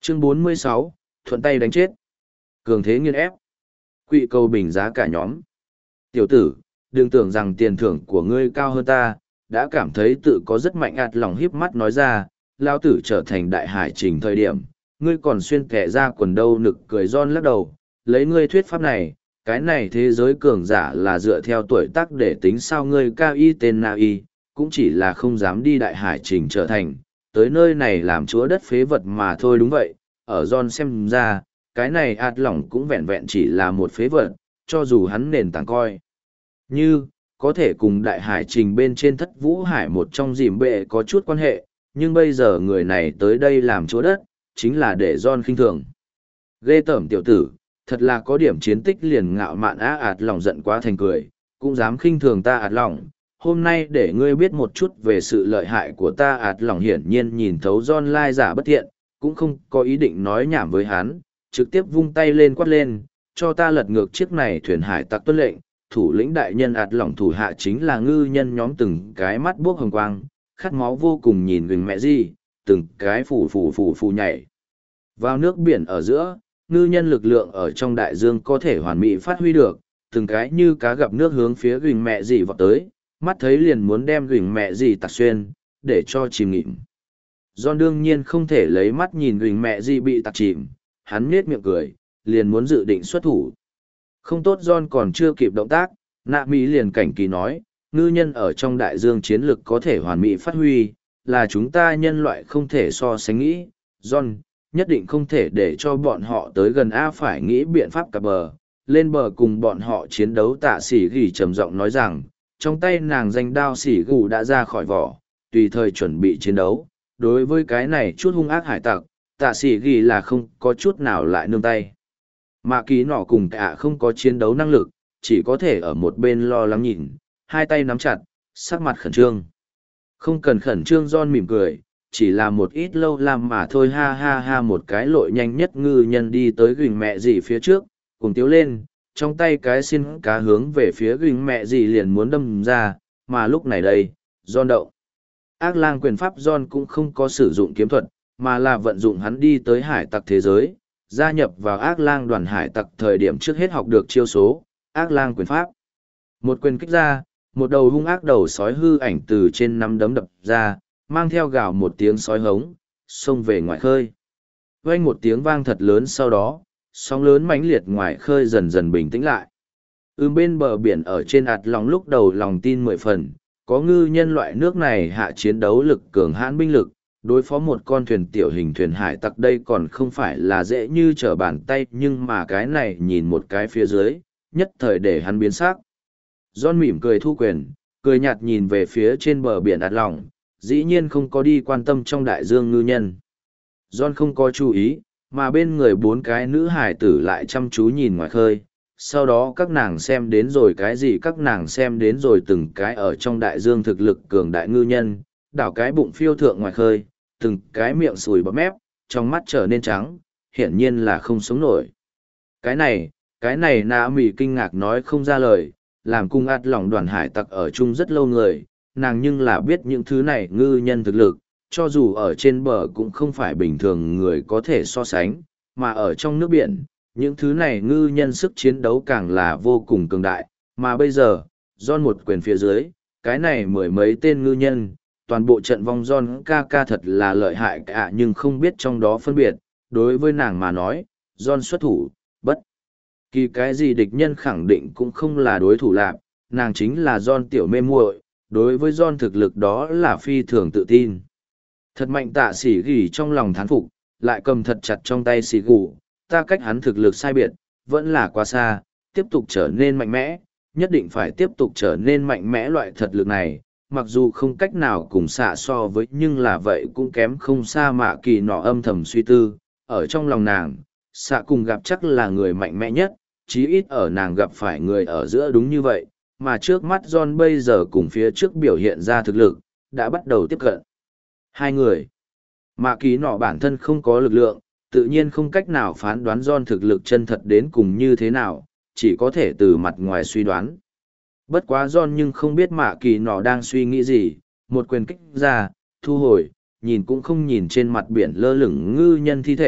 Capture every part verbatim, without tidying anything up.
Chương bốn mươi sáu, thuận tay đánh chết. Cường thế nghiên ép. Quỵ câu bình giá cả nhóm. Tiểu tử, đừng tưởng rằng tiền thưởng của ngươi cao hơn ta, đã cảm thấy tự có rất mạnh ạt lòng hiếp mắt nói ra, lao tử trở thành đại hải trình thời điểm, ngươi còn xuyên kẻ ra quần đâu nực cười ron lắc đầu, lấy ngươi thuyết pháp này, cái này thế giới cường giả là dựa theo tuổi tác để tính sao ngươi cao y tên na y, cũng chỉ là không dám đi đại hải trình trở thành, tới nơi này làm chúa đất phế vật mà thôi đúng vậy, ở John xem ra, cái này ạt lỏng cũng vẹn vẹn chỉ là một phế vật, cho dù hắn nền tảng coi. Như, có thể cùng đại hải trình bên trên thất vũ hải một trong dìm bệ có chút quan hệ, nhưng bây giờ người này tới đây làm chúa đất, chính là để John khinh thường. Ghê tởm tiểu tử, thật là có điểm chiến tích liền ngạo mạn á ạt lỏng giận quá thành cười, cũng dám khinh thường ta ạt lỏng. Hôm nay để ngươi biết một chút về sự lợi hại của ta ạt lỏng hiển nhiên nhìn thấu John lai giả bất thiện, cũng không có ý định nói nhảm với hắn, trực tiếp vung tay lên quát lên, cho ta lật ngược chiếc này thuyền hải tặc tuân lệnh, thủ lĩnh đại nhân ạt lỏng thủ hạ chính là ngư nhân nhóm từng cái mắt buốc hồng quang, khát máu vô cùng nhìn gừng mẹ gì, từng cái phù phù phù phù nhảy. Vào nước biển ở giữa, ngư nhân lực lượng ở trong đại dương có thể hoàn mỹ phát huy được, từng cái như cá gặp nước hướng phía gừng mẹ gì vọt tới, mắt thấy liền muốn đem gừng mẹ gì tạc xuyên, để cho chìm nghịm. John đương nhiên không thể lấy mắt nhìn gừng mẹ gì bị tạc chìm, hắn nết miệng cười, liền muốn dự định xuất thủ. Không tốt John còn chưa kịp động tác, nạ mỹ liền cảnh kỳ nói, ngư nhân ở trong đại dương chiến lực có thể hoàn mỹ phát huy, là chúng ta nhân loại không thể so sánh nghĩ. John, nhất định không thể để cho bọn họ tới gần A phải nghĩ biện pháp cặp bờ, lên bờ cùng bọn họ chiến đấu. Tạ sĩ gỉ trầm giọng nói rằng, trong tay nàng danh đao sĩ gù đã ra khỏi vỏ, tùy thời chuẩn bị chiến đấu. Đối với cái này chút hung ác hải tặc, tạ sĩ ghi là không có chút nào lại nương tay. Mạ kỳ nọ cùng cả không có chiến đấu năng lực, chỉ có thể ở một bên lo lắng nhìn, hai tay nắm chặt, sắc mặt khẩn trương. Không cần khẩn trương John mỉm cười, chỉ là một ít lâu làm mà thôi ha ha ha một cái lội nhanh nhất ngư nhân đi tới gừng mẹ gì phía trước, cùng tiếu lên, trong tay cái xin cá hướng về phía gừng mẹ gì liền muốn đâm ra, mà lúc này đây, John đậu. Ác lang quyền pháp John cũng không có sử dụng kiếm thuật, mà là vận dụng hắn đi tới hải tặc thế giới, gia nhập vào ác lang đoàn hải tặc thời điểm trước hết học được chiêu số, ác lang quyền pháp. Một quyền kích ra, một đầu hung ác đầu sói hư ảnh từ trên nắm đấm đập ra, mang theo gào một tiếng sói hống, xông về ngoài khơi. Vang một tiếng vang thật lớn sau đó, sóng lớn mãnh liệt ngoài khơi dần dần bình tĩnh lại. Ưm bên bờ biển ở trên ạt lòng lúc đầu lòng tin mười phần, có ngư nhân loại nước này hạ chiến đấu lực cường hãn binh lực, đối phó một con thuyền tiểu hình thuyền hải tặc đây còn không phải là dễ như trở bàn tay nhưng mà cái này nhìn một cái phía dưới, nhất thời để hắn biến sắc. John mỉm cười thu quyền, cười nhạt nhìn về phía trên bờ biển ạt lòng, dĩ nhiên không có đi quan tâm trong đại dương ngư nhân. John không có chú ý, mà bên người bốn cái nữ hải tử lại chăm chú nhìn ngoài khơi. Sau đó các nàng xem đến rồi cái gì các nàng xem đến rồi từng cái ở trong đại dương thực lực cường đại ngư nhân, đảo cái bụng phiêu thượng ngoài khơi, từng cái miệng sùi bọt mép, trong mắt trở nên trắng, hiển nhiên là không sống nổi. Cái này, cái này nạ mỉ kinh ngạc nói không ra lời, làm cung ạt lòng đoàn hải tặc ở chung rất lâu người, nàng nhưng là biết những thứ này ngư nhân thực lực, cho dù ở trên bờ cũng không phải bình thường người có thể so sánh, mà ở trong nước biển, những thứ này ngư nhân sức chiến đấu càng là vô cùng cường đại, mà bây giờ, John một quyền phía dưới, cái này mười mấy tên ngư nhân, toàn bộ trận vong John ca ca thật là lợi hại cả nhưng không biết trong đó phân biệt, đối với nàng mà nói, John xuất thủ, bất kỳ cái gì địch nhân khẳng định cũng không là đối thủ lạc, nàng chính là John tiểu mê muội, đối với John thực lực đó là phi thường tự tin. Thật mạnh tạ sỉ gỉ trong lòng thán phục, lại cầm thật chặt trong tay xì gù, ta cách hắn thực lực sai biệt, vẫn là quá xa, tiếp tục trở nên mạnh mẽ, nhất định phải tiếp tục trở nên mạnh mẽ loại thật lực này, mặc dù không cách nào cùng xạ so với nhưng là vậy cũng kém không xa mạ kỳ nọ âm thầm suy tư, ở trong lòng nàng, xạ cùng gặp chắc là người mạnh mẽ nhất, chí ít ở nàng gặp phải người ở giữa đúng như vậy, mà trước mắt John bây giờ cùng phía trước biểu hiện ra thực lực, đã bắt đầu tiếp cận. Hai người, mạ kỳ nọ bản thân không có lực lượng, tự nhiên không cách nào phán đoán John thực lực chân thật đến cùng như thế nào, chỉ có thể từ mặt ngoài suy đoán. Bất quá John nhưng không biết mạ kỳ nọ đang suy nghĩ gì, một quyền kích ra, thu hồi, nhìn cũng không nhìn trên mặt biển lơ lửng ngư nhân thi thể,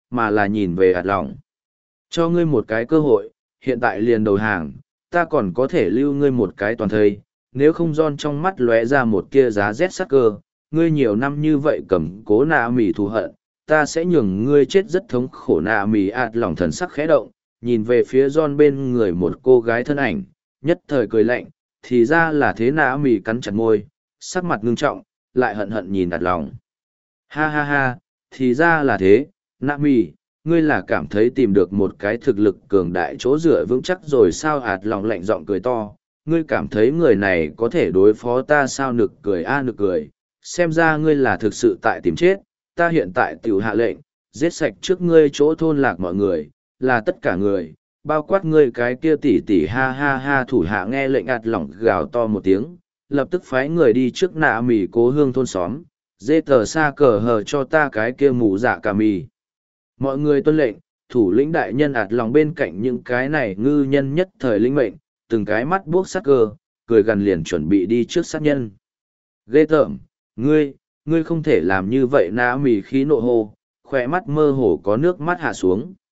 mà là nhìn về ạt lòng. Cho ngươi một cái cơ hội, hiện tại liền đầu hàng, ta còn có thể lưu ngươi một cái toàn thây, nếu không John trong mắt lóe ra một kia giá rét sắc cơ, ngươi nhiều năm như vậy cầm cố nạ mỉ thù hận, ta sẽ nhường ngươi chết rất thống khổ. Nạ mỉ ạt lòng thần sắc khẽ động, nhìn về phía John bên người một cô gái thân ảnh, nhất thời cười lạnh, thì ra là thế. Nạ mỉ cắn chặt môi, sắc mặt ngưng trọng, lại hận hận nhìn ạt lòng. Ha ha ha, thì ra là thế, Nạ mỉ, ngươi là cảm thấy tìm được một cái thực lực cường đại chỗ dựa vững chắc rồi sao? Ạt lòng lạnh giọng cười to, ngươi cảm thấy người này có thể đối phó ta sao? Nực cười a nực cười, xem ra ngươi là thực sự tại tìm chết, ta hiện tại tiểu hạ lệnh, giết sạch trước ngươi chỗ thôn lạc mọi người, là tất cả người, bao quát ngươi cái kia tỉ tỉ. Ha ha ha, thủ hạ nghe lệnh ạt lỏng gào to một tiếng, lập tức phái người đi trước Nạ mỉ cố hương thôn xóm, dê tờ xa cờ hờ cho ta cái kia mù dạ cả mì. Mọi người tuân lệnh, thủ lĩnh đại nhân ạt lòng bên cạnh những cái này ngư nhân nhất thời linh mệnh, từng cái mắt buốc sắc cơ, cười gần liền chuẩn bị đi trước sát nhân. Ghê tởm, ngươi, ngươi không thể làm như vậy. Nạ mỉ khí nộ hô, khỏe mắt mơ hồ có nước mắt hạ xuống.